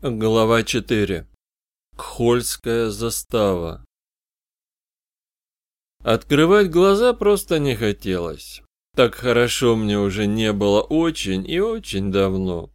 Глава 4. Кхольская застава. Открывать глаза просто не хотелось. Так хорошо мне уже не было очень и очень давно.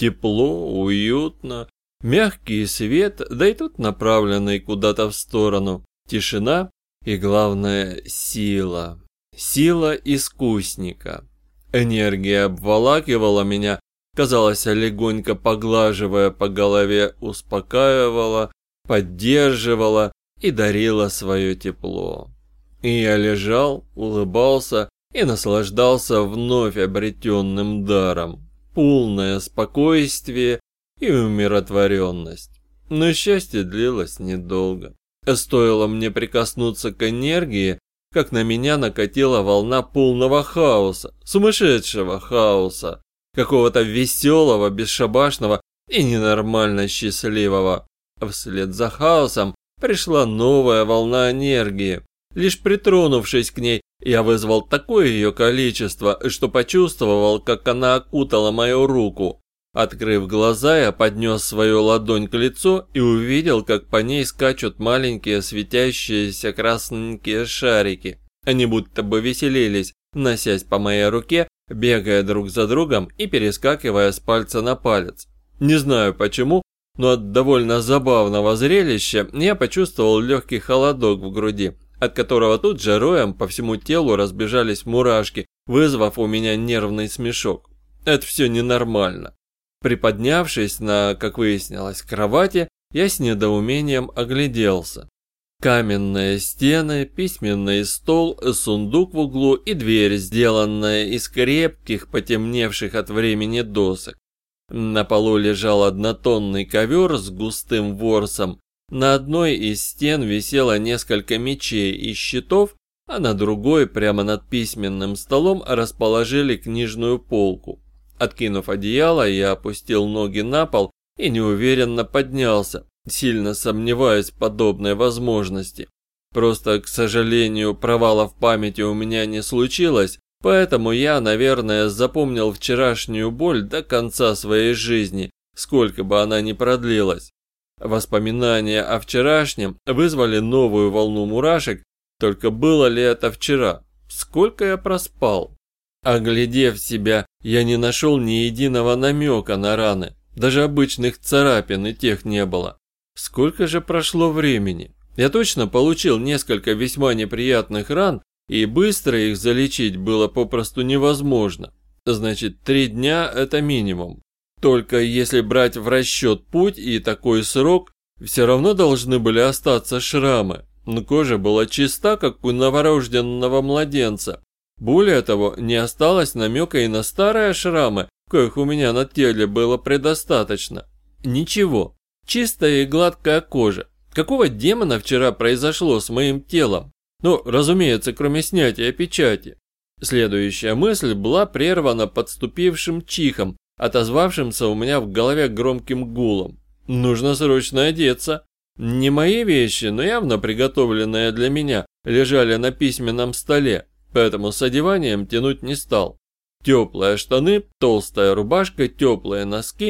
Тепло, уютно, мягкий свет, да и тут направленный куда-то в сторону. Тишина и, главное, сила. Сила искусника. Энергия обволакивала меня, казалось, легонько поглаживая по голове, успокаивала, поддерживала и дарила свое тепло. И я лежал, улыбался и наслаждался вновь обретенным даром. Полное спокойствие и умиротворенность. Но счастье длилось недолго. Стоило мне прикоснуться к энергии, как на меня накатила волна полного хаоса, сумасшедшего хаоса. Какого-то веселого, бесшабашного и ненормально счастливого. Вслед за хаосом пришла новая волна энергии. Лишь притронувшись к ней, я вызвал такое ее количество, что почувствовал, как она окутала мою руку. Открыв глаза, я поднес свою ладонь к лицу и увидел, как по ней скачут маленькие светящиеся красненькие шарики. Они будто бы веселились, носясь по моей руке, бегая друг за другом и перескакивая с пальца на палец. Не знаю почему, но от довольно забавного зрелища я почувствовал легкий холодок в груди, от которого тут же роем по всему телу разбежались мурашки, вызвав у меня нервный смешок. Это все ненормально. Приподнявшись на, как выяснилось, кровати, я с недоумением огляделся. Каменные стены, письменный стол, сундук в углу и дверь, сделанная из крепких, потемневших от времени досок. На полу лежал однотонный ковер с густым ворсом. На одной из стен висело несколько мечей и щитов, а на другой, прямо над письменным столом, расположили книжную полку. Откинув одеяло, я опустил ноги на пол и неуверенно поднялся, сильно сомневаясь в подобной возможности. Просто, к сожалению, провала в памяти у меня не случилось, поэтому я, наверное, запомнил вчерашнюю боль до конца своей жизни, сколько бы она ни продлилась. Воспоминания о вчерашнем вызвали новую волну мурашек, только было ли это вчера? Сколько я проспал? Оглядев себя, я не нашел ни единого намека на раны, даже обычных царапин и тех не было. Сколько же прошло времени? Я точно получил несколько весьма неприятных ран, и быстро их залечить было попросту невозможно. Значит, 3 дня – это минимум. Только если брать в расчет путь и такой срок, все равно должны были остаться шрамы. Но кожа была чиста, как у новорожденного младенца. Более того, не осталось намека и на старые шрамы, коих у меня на теле было предостаточно. Ничего, чистая и гладкая кожа. Какого демона вчера произошло с моим телом? Ну, разумеется, кроме снятия печати. Следующая мысль была прервана подступившим чихом, отозвавшимся у меня в голове громким гулом. Нужно срочно одеться. Не мои вещи, но явно приготовленные для меня, лежали на письменном столе, поэтому с одеванием тянуть не стал. Теплые штаны, толстая рубашка, теплые носки,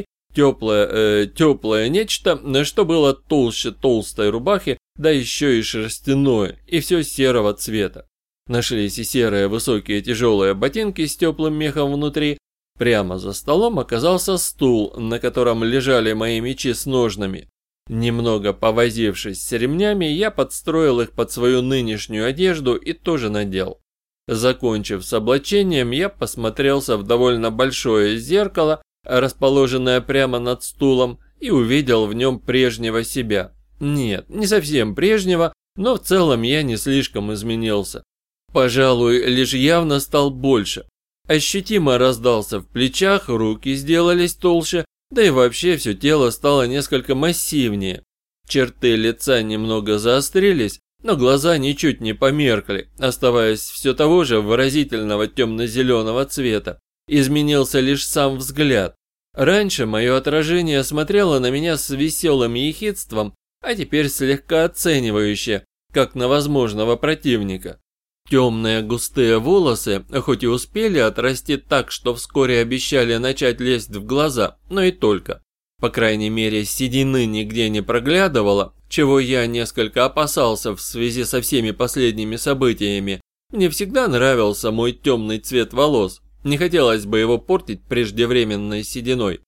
теплое нечто, что было толще толстой рубахи, да еще и шерстяное, и все серого цвета. Нашлись и серые высокие тяжелые ботинки с теплым мехом внутри. Прямо за столом оказался стул, на котором лежали мои мечи с ножнами. Немного повозившись с ремнями, я подстроил их под свою нынешнюю одежду и тоже надел. Закончив с облачением, я посмотрелся в довольно большое зеркало, расположенное прямо над стулом, и увидел в нем прежнего себя. Нет, не совсем прежнего, но в целом я не слишком изменился. Пожалуй, лишь явно стал больше. Ощутимо раздался в плечах, руки сделались толще, да и вообще все тело стало несколько массивнее. Черты лица немного заострились, но глаза ничуть не померкли, оставаясь все того же выразительного темно-зеленого цвета. Изменился лишь сам взгляд. Раньше мое отражение смотрело на меня с веселым ехидством, а теперь слегка оценивающе, как на возможного противника. Темные густые волосы, хоть и успели отрасти так, что вскоре обещали начать лезть в глаза, но и только. По крайней мере, седины нигде не проглядывало, чего я несколько опасался в связи со всеми последними событиями. Мне всегда нравился мой темный цвет волос, не хотелось бы его портить преждевременной сединой.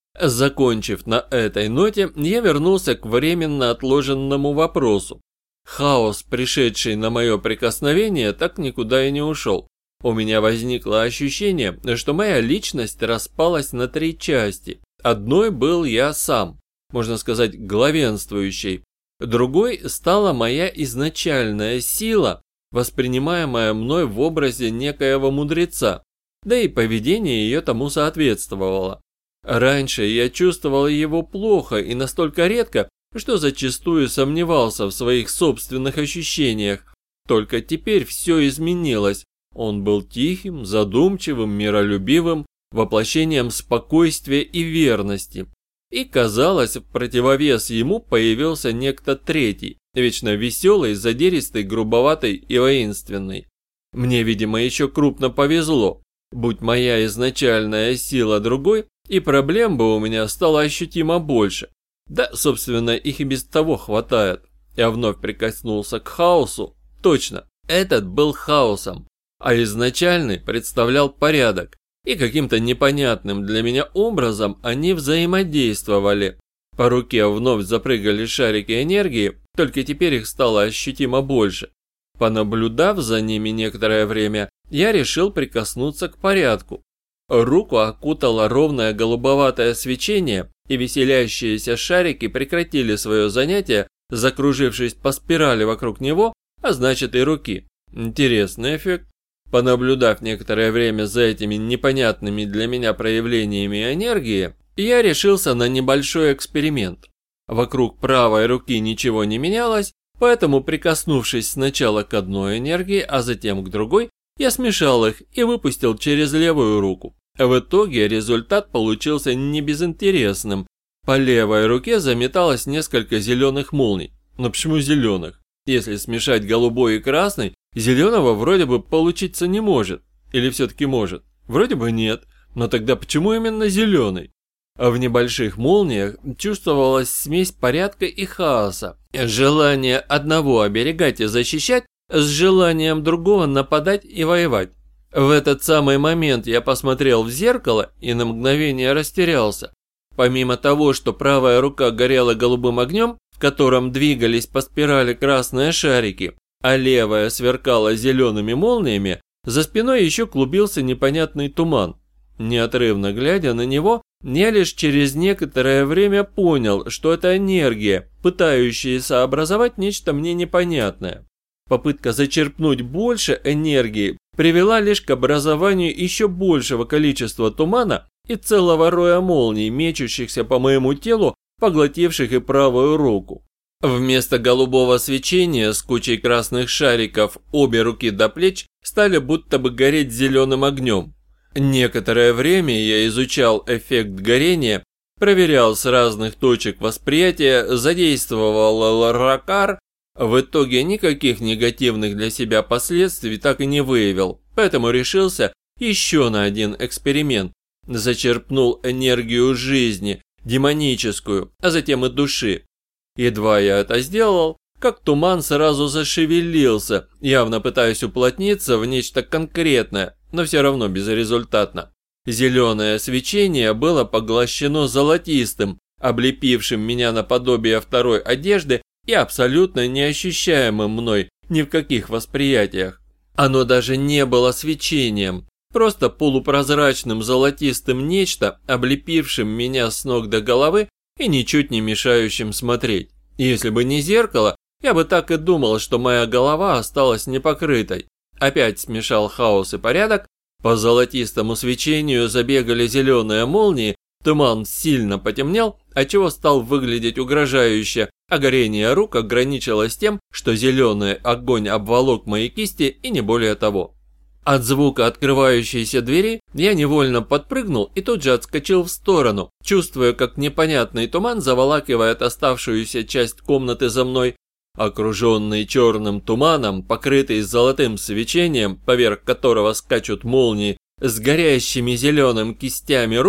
Закончив на этой ноте, я вернулся к временно отложенному вопросу. Хаос, пришедший на мое прикосновение, так никуда и не ушел. У меня возникло ощущение, что моя личность распалась на 3 части. Одной был я сам, можно сказать, главенствующий. Другой стала моя изначальная сила, воспринимаемая мной в образе некоего мудреца, да и поведение ее тому соответствовало. Раньше я чувствовал его плохо и настолько редко, что зачастую сомневался в своих собственных ощущениях. Только теперь все изменилось. Он был тихим, задумчивым, миролюбивым, воплощением спокойствия и верности. И, казалось, в противовес ему появился некто третий, вечно веселый, задиристый, грубоватый и воинственный. Мне, видимо, еще крупно повезло. Будь моя изначальная сила другой, и проблем бы у меня стало ощутимо больше. Да, собственно, их и без того хватает. Я вновь прикоснулся к хаосу. Точно, этот был хаосом, а изначальный представлял порядок. И каким-то непонятным для меня образом они взаимодействовали. По руке вновь запрыгали шарики энергии, только теперь их стало ощутимо больше. Понаблюдав за ними некоторое время, я решил прикоснуться к порядку. Руку окутало ровное голубоватое свечение, и веселящиеся шарики прекратили свое занятие, закружившись по спирали вокруг него, а значит и руки. Интересный эффект. Понаблюдав некоторое время за этими непонятными для меня проявлениями энергии, я решился на небольшой эксперимент. Вокруг правой руки ничего не менялось, поэтому, прикоснувшись сначала к одной энергии, а затем к другой, я смешал их и выпустил через левую руку. В итоге результат получился не безинтересным. По левой руке заметалось несколько зеленых молний. Но почему зеленых? Если смешать голубой и красный, зеленого вроде бы получиться не может. Или все-таки может? Вроде бы нет. Но тогда почему именно зеленый? А в небольших молниях чувствовалась смесь порядка и хаоса. Желание одного оберегать и защищать с желанием другого нападать и воевать. В этот самый момент я посмотрел в зеркало и на мгновение растерялся. Помимо того, что правая рука горела голубым огнем, в котором двигались по спирали красные шарики, а левая сверкала зелеными молниями, за спиной еще клубился непонятный туман. Неотрывно глядя на него, я лишь через некоторое время понял, что это энергия, пытающаяся образовать нечто мне непонятное. Попытка зачерпнуть больше энергии привела лишь к образованию еще большего количества тумана и целого роя молний, мечущихся по моему телу, поглотивших и правую руку. Вместо голубого свечения с кучей красных шариков обе руки до плеч стали будто бы гореть зеленым огнем. Некоторое время я изучал эффект горения, проверял с разных точек восприятия, задействовал Ракар. В итоге никаких негативных для себя последствий так и не выявил, поэтому решился еще на один эксперимент. Зачерпнул энергию жизни, демоническую, а затем и души. Едва я это сделал, как туман сразу зашевелился, явно пытаясь уплотниться в нечто конкретное, но все равно безрезультатно. Зеленое свечение было поглощено золотистым, облепившим меня наподобие второй одежды и абсолютно неощущаемым мной ни в каких восприятиях. Оно даже не было свечением, просто полупрозрачным золотистым нечто, облепившим меня с ног до головы и ничуть не мешающим смотреть. Если бы не зеркало, я бы так и думал, что моя голова осталась непокрытой. Опять смешал хаос и порядок, по золотистому свечению забегали зеленые молнии, туман сильно потемнел, отчего стал выглядеть угрожающе, а горение рук ограничилось тем, что зеленый огонь обволок мои кисти и не более того. От звука открывающейся двери я невольно подпрыгнул и тут же отскочил в сторону, чувствуя, как непонятный туман заволакивает оставшуюся часть комнаты за мной. Окруженный черным туманом, покрытый золотым свечением, поверх которого скачут молнии, с горящими зеленым кистями рук,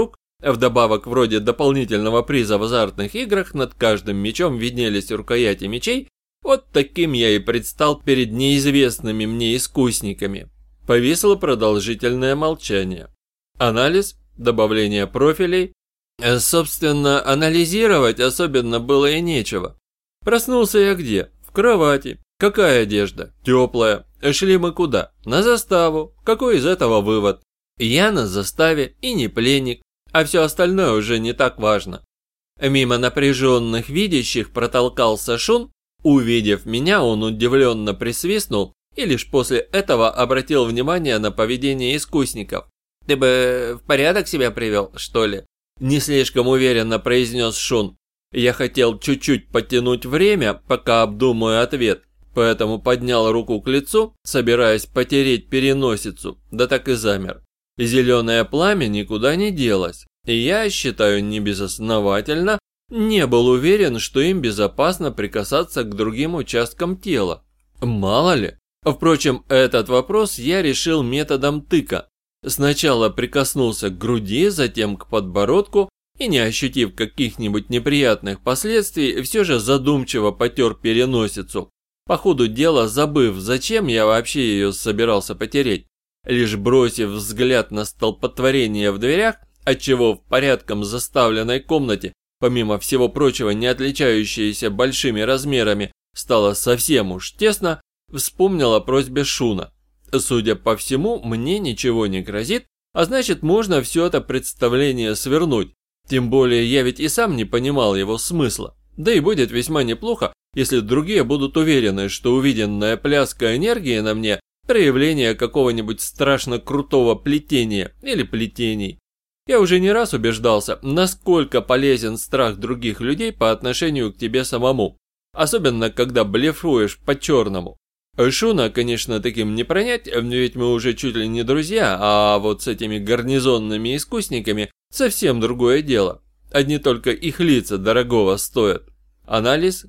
Вдобавок, вроде дополнительного приза в азартных играх, над каждым мечом виднелись рукояти мечей. Вот таким я и предстал перед неизвестными мне искусниками. Повисло продолжительное молчание. Анализ, добавление профилей. Собственно, анализировать особенно было и нечего. Проснулся я где? В кровати. Какая одежда? Теплая. Шли мы куда? На заставу. Какой из этого вывод? Я на заставе и не пленник, а все остальное уже не так важно. Мимо напряженных видящих протолкался Шун. Увидев меня, он удивленно присвистнул и лишь после этого обратил внимание на поведение искусников. «Ты бы в порядок себя привел, что ли?» Не слишком уверенно произнес Шун. Я хотел чуть-чуть подтянуть время, пока обдумаю ответ, поэтому поднял руку к лицу, собираясь потереть переносицу, да так и замер. Зеленое пламя никуда не делось, и я, считаю небезосновательно, не был уверен, что им безопасно прикасаться к другим участкам тела. Мало ли. Впрочем, этот вопрос я решил методом тыка. Сначала прикоснулся к груди, затем к подбородку и, не ощутив каких-нибудь неприятных последствий, все же задумчиво потер переносицу. По ходу дела забыв, зачем я вообще ее собирался потереть. Лишь бросив взгляд на столпотворение в дверях, отчего в порядком заставленной комнате, помимо всего прочего не отличающейся большими размерами, стало совсем уж тесно, вспомнил о просьбе Шуна. Судя по всему, мне ничего не грозит, а значит, можно все это представление свернуть. Тем более я ведь и сам не понимал его смысла. Да и будет весьма неплохо, если другие будут уверены, что увиденная пляска энергии на мне – проявление какого-нибудь страшно крутого плетения или плетений. Я уже не раз убеждался, насколько полезен страх других людей по отношению к тебе самому. Особенно, когда блефуешь по-черному. Шуна, конечно, таким не пронять, ведь мы уже чуть ли не друзья, а вот с этими гарнизонными искусниками совсем другое дело. Одни только их лица дорогого стоят. Анализ,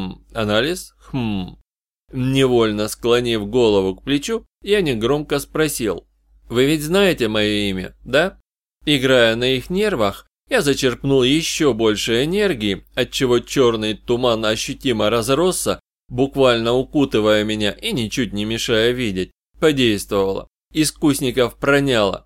анализ, Невольно склонив голову к плечу, я негромко спросил. Вы ведь знаете мое имя, да? Играя на их нервах, я зачерпнул еще больше энергии, отчего черный туман ощутимо разросся, буквально укутывая меня и ничуть не мешая видеть. Подействовало. Искусников проняло.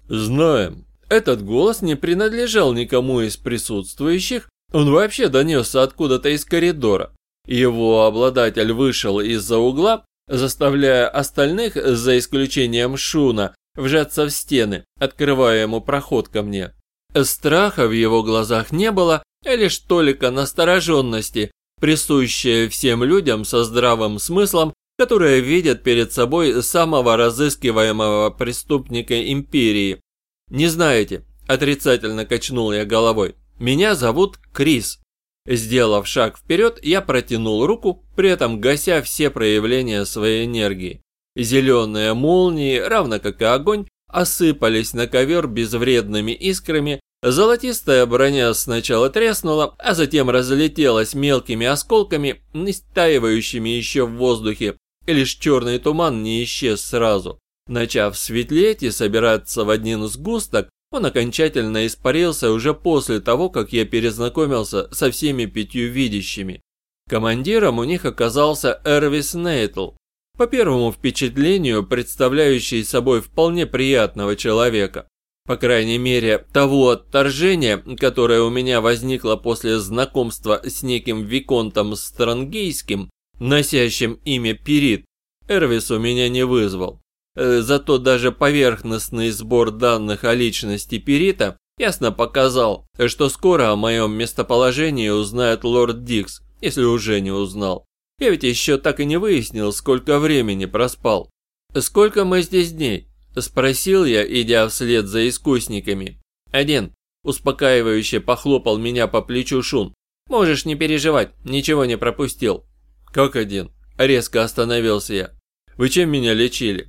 Знаем. Этот голос не принадлежал никому из присутствующих, он вообще донесся откуда-то из коридора. Его обладатель вышел из-за угла, заставляя остальных, за исключением Шуна, вжаться в стены, открывая ему проход ко мне. Страха в его глазах не было, лишь толика настороженности, присущая всем людям со здравым смыслом, которые видят перед собой самого разыскиваемого преступника империи. «Не знаете», – отрицательно качнул я головой, – «меня зовут Крис». Сделав шаг вперед, я протянул руку, при этом гася все проявления своей энергии. Зеленые молнии, равно как и огонь, осыпались на ковер безвредными искрами, золотистая броня сначала треснула, а затем разлетелась мелкими осколками, истаивающими еще в воздухе, и лишь черный туман не исчез сразу. Начав светлеть и собираться в один сгусток, он окончательно испарился уже после того, как я перезнакомился со всеми 5 видящими. Командиром у них оказался Эрвис Нейтл, по первому впечатлению представляющий собой вполне приятного человека. По крайней мере, того отторжения, которое у меня возникло после знакомства с неким виконтом Странгейским, носящим имя Пирит, Эрвис у меня не вызвал. Зато даже поверхностный сбор данных о личности Пирита ясно показал, что скоро о моем местоположении узнает лорд Дикс, если уже не узнал. Я ведь еще так и не выяснил, сколько времени проспал. «Сколько мы здесь дней?» – спросил я, идя вслед за искусниками. «1», – успокаивающе похлопал меня по плечу Шун. «Можешь не переживать, ничего не пропустил». «Как 1?» – резко остановился я. «Вы чем меня лечили?»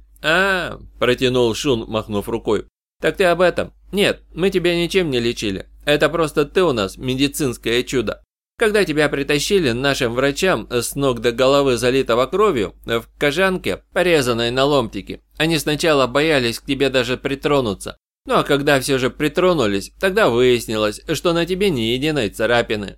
Протянул Шун, махнув рукой. «Так ты об этом?» «Нет, мы тебя ничем не лечили. Это просто ты у нас медицинское чудо. Когда тебя притащили нашим врачам с ног до головы залитого кровью, в кожанке, порезанной на ломтики, они сначала боялись к тебе даже притронуться. Ну а когда все же притронулись, тогда выяснилось, что на тебе ни единой царапины.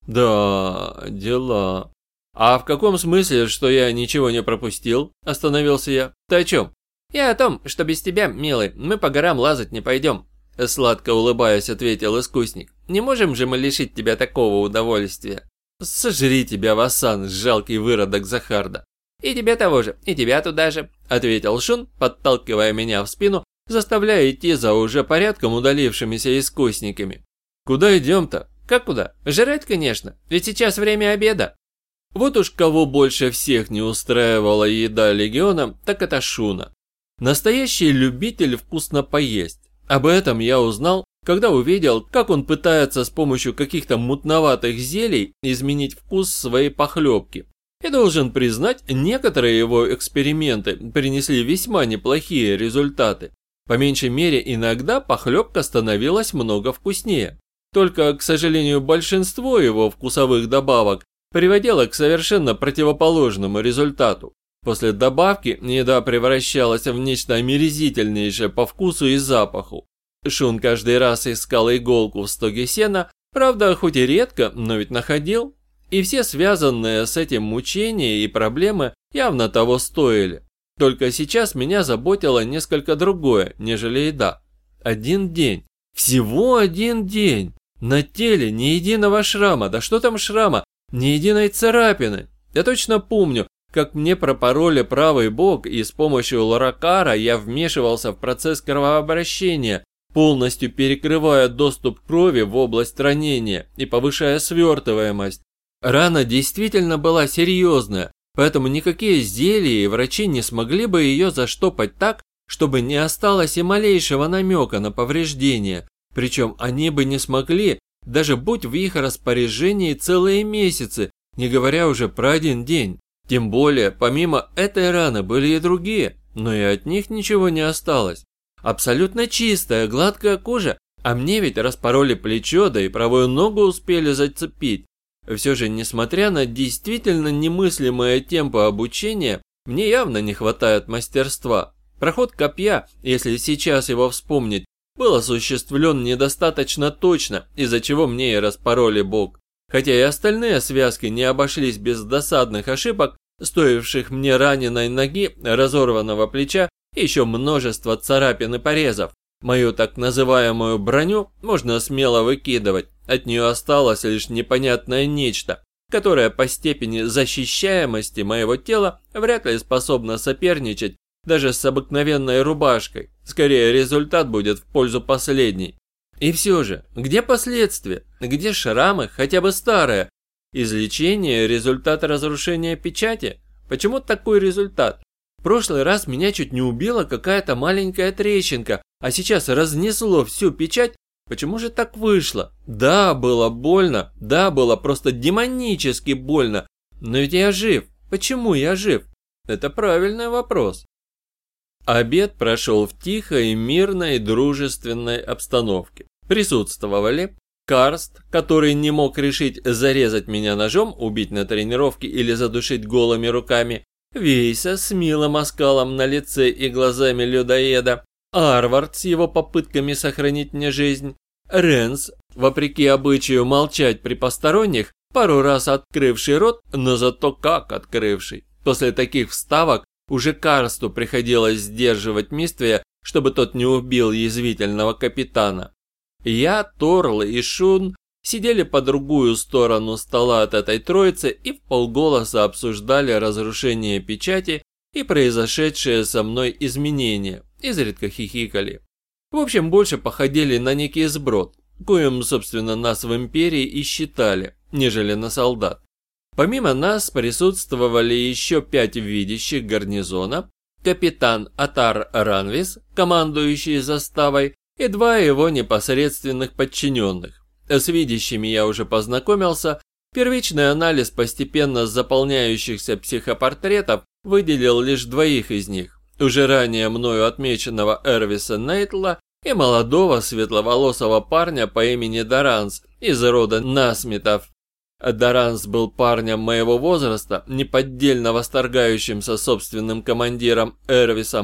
Да, дела. А в каком смысле, что я ничего не пропустил? Остановился я. Ты о чем? Я о том, что без тебя, милый, мы по горам лазать не пойдем. Сладко улыбаясь, ответил искусник. Не можем же мы лишить тебя такого удовольствия. Сожри тебя, Васан, жалкий выродок Захарда. И тебе того же, и тебя туда же, ответил Шун, подталкивая меня в спину, заставляя идти за уже порядком удалившимися искусниками. Куда идем-то? Как куда? Жрать, конечно, ведь сейчас время обеда. Вот уж кого больше всех не устраивала еда легиона, так это Шуна. Настоящий любитель вкусно поесть. Об этом я узнал, когда увидел, как он пытается с помощью каких-то мутноватых зелий изменить вкус своей похлебки. И должен признать, некоторые его эксперименты принесли весьма неплохие результаты. По меньшей мере, иногда похлебка становилась много вкуснее. Только, к сожалению, большинство его вкусовых добавок приводило к совершенно противоположному результату. После добавки еда превращалась в нечто омерзительнейшее по вкусу и запаху. Шун каждый раз искал иголку в стоге сена, правда, хоть и редко, но ведь находил. И все связанные с этим мучения и проблемы явно того стоили. Только сейчас меня заботило несколько другое, нежели еда. Один день. Всего один день. На теле ни единого шрама, да что там шрама, ни единой царапины. Я точно помню, как мне пропороли правый бок, и с помощью лоракара я вмешивался в процесс кровообращения, полностью перекрывая доступ крови в область ранения и повышая свертываемость. Рана действительно была серьезная, поэтому никакие зелья и врачи не смогли бы ее заштопать так, чтобы не осталось и малейшего намека на повреждение. Причем они бы не смогли, даже будь в их распоряжении целые месяцы, не говоря уже про один день. Тем более, помимо этой раны были и другие, но и от них ничего не осталось. Абсолютно чистая, гладкая кожа, а мне ведь распороли плечо, да и правую ногу успели зацепить. Все же, несмотря на действительно немыслимые темпы обучения, мне явно не хватает мастерства. Проход копья, если сейчас его вспомнить, был осуществлен недостаточно точно, из-за чего мне и распороли бок. Хотя и остальные связки не обошлись без досадных ошибок, стоивших мне раненой ноги, разорванного плеча и еще множество царапин и порезов. Мою так называемую броню можно смело выкидывать, от нее осталось лишь непонятное нечто, которое по степени защищаемости моего тела вряд ли способно соперничать даже с обыкновенной рубашкой. Скорее, результат будет в пользу последней. И все же, где последствия? Где шрамы, хотя бы старые? Излечение – результат разрушения печати? Почему такой результат? В прошлый раз меня чуть не убила какая-то маленькая трещинка, а сейчас разнесло всю печать. Почему же так вышло? Да, было больно, да, было просто демонически больно. Но ведь я жив. Почему я жив? Это правильный вопрос. Обед прошел в тихой, мирной, дружественной обстановке. Присутствовали Карст, который не мог решить зарезать меня ножом, убить на тренировке или задушить голыми руками, Вейса с милым оскалом на лице и глазами людоеда, Арвард с его попытками сохранить мне жизнь, Ренс, вопреки обычаю молчать при посторонних, пару раз открывший рот, но зато как открывший. После таких вставок уже Карсту приходилось сдерживать Миствия, чтобы тот не убил язвительного капитана. Я, Торл и Шун сидели по другую сторону стола от этой троицы и вполголоса обсуждали разрушение печати и произошедшие со мной изменения, изредка хихикали. В общем, больше походили на некий сброд, коим, собственно, нас в Империи и считали, нежели на солдат. Помимо нас присутствовали еще 5 видящих гарнизона, капитан Атар Ранвис, командующий заставой, и 2 его непосредственных подчиненных. С видящими я уже познакомился, первичный анализ постепенно заполняющихся психопортретов выделил лишь 2 из них, уже ранее мною отмеченного Эрвиса Нейтла и молодого светловолосого парня по имени Даранс из рода Насмитов. Даранс был парнем моего возраста, неподдельно восторгающимся собственным командиром Эрвисом.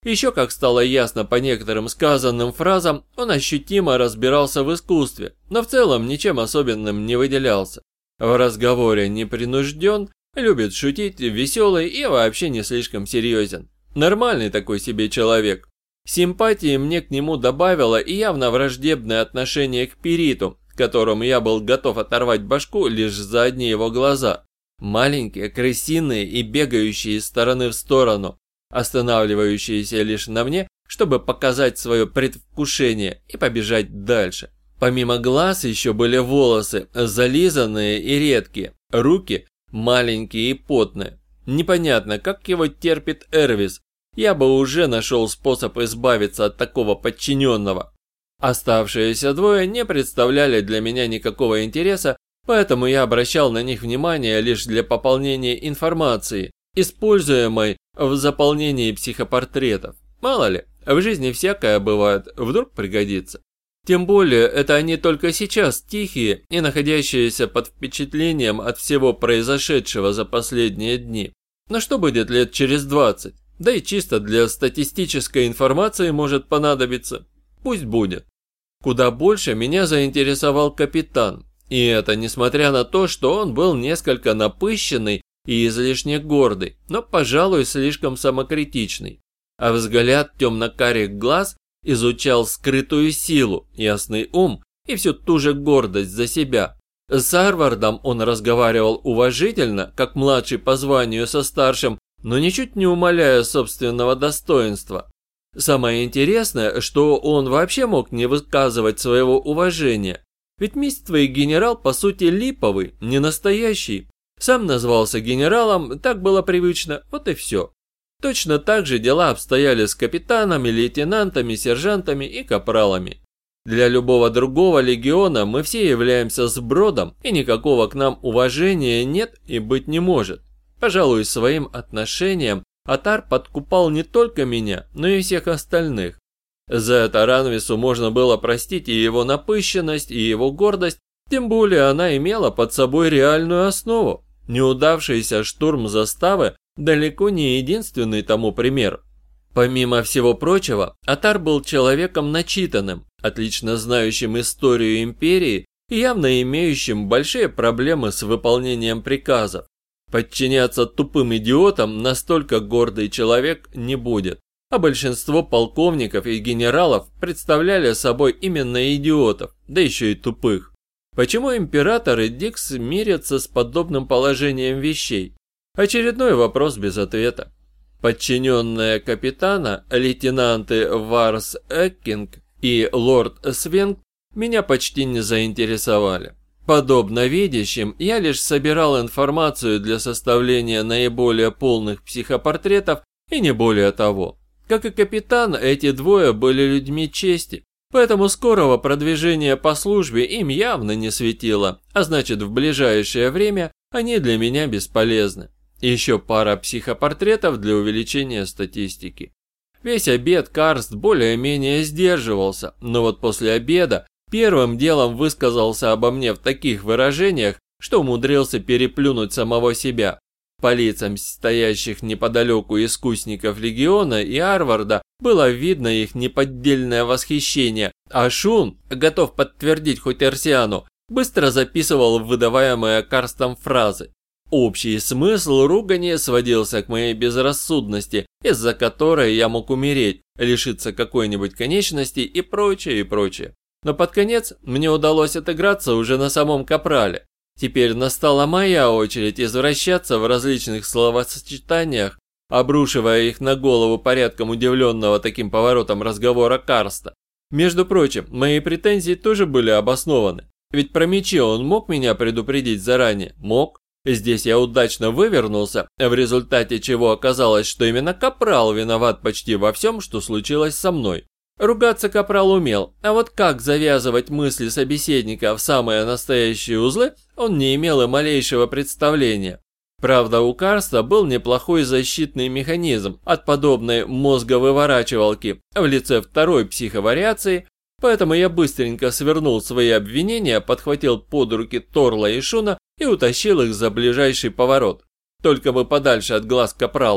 Еще, как стало ясно по некоторым сказанным фразам, он ощутимо разбирался в искусстве, но в целом ничем особенным не выделялся. В разговоре непринужден, любит шутить, веселый и вообще не слишком серьезен. Нормальный такой себе человек. Симпатии мне к нему добавило и явно враждебное отношение к Периту, которому я был готов оторвать башку лишь за одни его глаза. Маленькие, крысиные и бегающие из стороны в сторону, останавливающиеся лишь на мне, чтобы показать свое предвкушение и побежать дальше. Помимо глаз еще были волосы, зализанные и редкие, руки маленькие и потные. Непонятно, как его терпит Эрвис. Я бы уже нашел способ избавиться от такого подчиненного. Оставшиеся двое не представляли для меня никакого интереса, поэтому я обращал на них внимание лишь для пополнения информации, используемой в заполнении психопортретов. Мало ли, в жизни всякое бывает, вдруг пригодится. Тем более, это они только сейчас тихие и находящиеся под впечатлением от всего произошедшего за последние дни. Но что будет лет через 20? Да и чисто для статистической информации может понадобиться. Пусть будет. Куда больше меня заинтересовал капитан. И это несмотря на то, что он был несколько напыщенный и излишне гордый, но, пожалуй, слишком самокритичный. А взгляд темно-карих глаз изучал скрытую силу, ясный ум и всю ту же гордость за себя. С Арвардом он разговаривал уважительно, как младший по званию со старшим, но ничуть не умаляя собственного достоинства. Самое интересное, что он вообще мог не высказывать своего уважения. Ведь мертвый генерал по сути липовый, не настоящий. Сам назвался генералом, так было привычно, вот и все. Точно так же дела обстояли с капитанами, лейтенантами, сержантами и капралами. Для любого другого легиона мы все являемся сбродом, и никакого к нам уважения нет и быть не может. Пожалуй, своим отношением Атар подкупал не только меня, но и всех остальных. За это Ранвису можно было простить и его напыщенность, и его гордость, тем более она имела под собой реальную основу. Неудавшийся штурм заставы далеко не единственный тому пример. Помимо всего прочего, Атар был человеком начитанным, отлично знающим историю империи и явно имеющим большие проблемы с выполнением приказов. Подчиняться тупым идиотам настолько гордый человек не будет, а большинство полковников и генералов представляли собой именно идиотов, да еще и тупых. Почему император и Дикс мирятся с подобным положением вещей? Очередной вопрос без ответа. Подчиненные капитана, лейтенанты Варс Эккинг и лорд Свенг меня почти не заинтересовали. Подобно видящим, я лишь собирал информацию для составления наиболее полных психопортретов и не более того. Как и капитан, эти двое были людьми чести, поэтому скорого продвижения по службе им явно не светило, а значит в ближайшее время они для меня бесполезны. Еще пара психопортретов для увеличения статистики. Весь обед Карст более-менее сдерживался, но вот после обеда первым делом высказался обо мне в таких выражениях, что умудрился переплюнуть самого себя. По лицам стоящих неподалеку искусников Легиона и Арварда было видно их неподдельное восхищение, а Шун, готов подтвердить хоть Эрсиану, быстро записывал выдаваемые Карстом фразы. Общий смысл ругани сводился к моей безрассудности, из-за которой я мог умереть, лишиться какой-нибудь конечности и прочее, и прочее. Но под конец мне удалось отыграться уже на самом капрале. Теперь настала моя очередь извращаться в различных словосочетаниях, обрушивая их на голову порядком удивленного таким поворотом разговора Карста. Между прочим, мои претензии тоже были обоснованы. Ведь про мечи он мог меня предупредить заранее? Мог. Здесь я удачно вывернулся, в результате чего оказалось, что именно капрал виноват почти во всем, что случилось со мной. Ругаться капрал умел, а вот как завязывать мысли собеседника в самые настоящие узлы, он не имел и малейшего представления. Правда, у Карста был неплохой защитный механизм от подобной мозговыворачивалки в лице второй психовариации, поэтому я быстренько свернул свои обвинения, подхватил под руки Торла и Шуна и утащил их за ближайший поворот, только бы подальше от глаз капрала.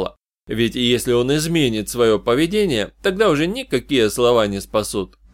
Ведь если он изменит свое поведение, тогда уже никакие слова не спасут.